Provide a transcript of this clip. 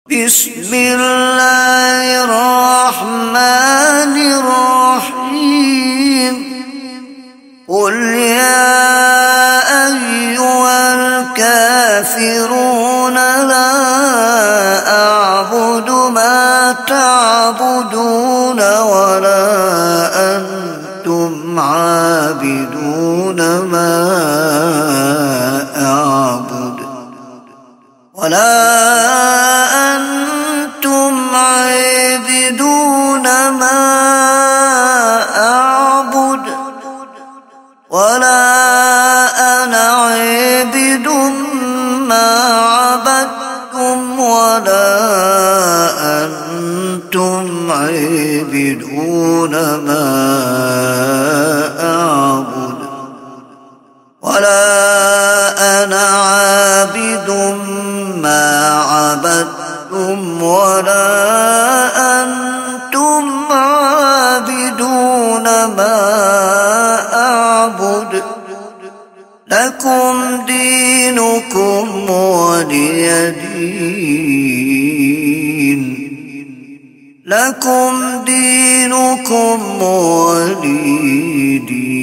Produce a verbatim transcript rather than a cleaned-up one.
بسم الله الرحمن الرحيم قل يا أيها الكافرون لا أعبد ما تعبدون ولا أنتم عابدون ما أعبد ولا أنتم عابدون ما أعبد ولا أنا عابد ما عبدتم ولا أنتم عابدون ما أعبد ولا أنا عابد ما عبدتم ولا أنتم عابدون ما أعبد لكم دينكم ولي دين لكم دينكم ولي دين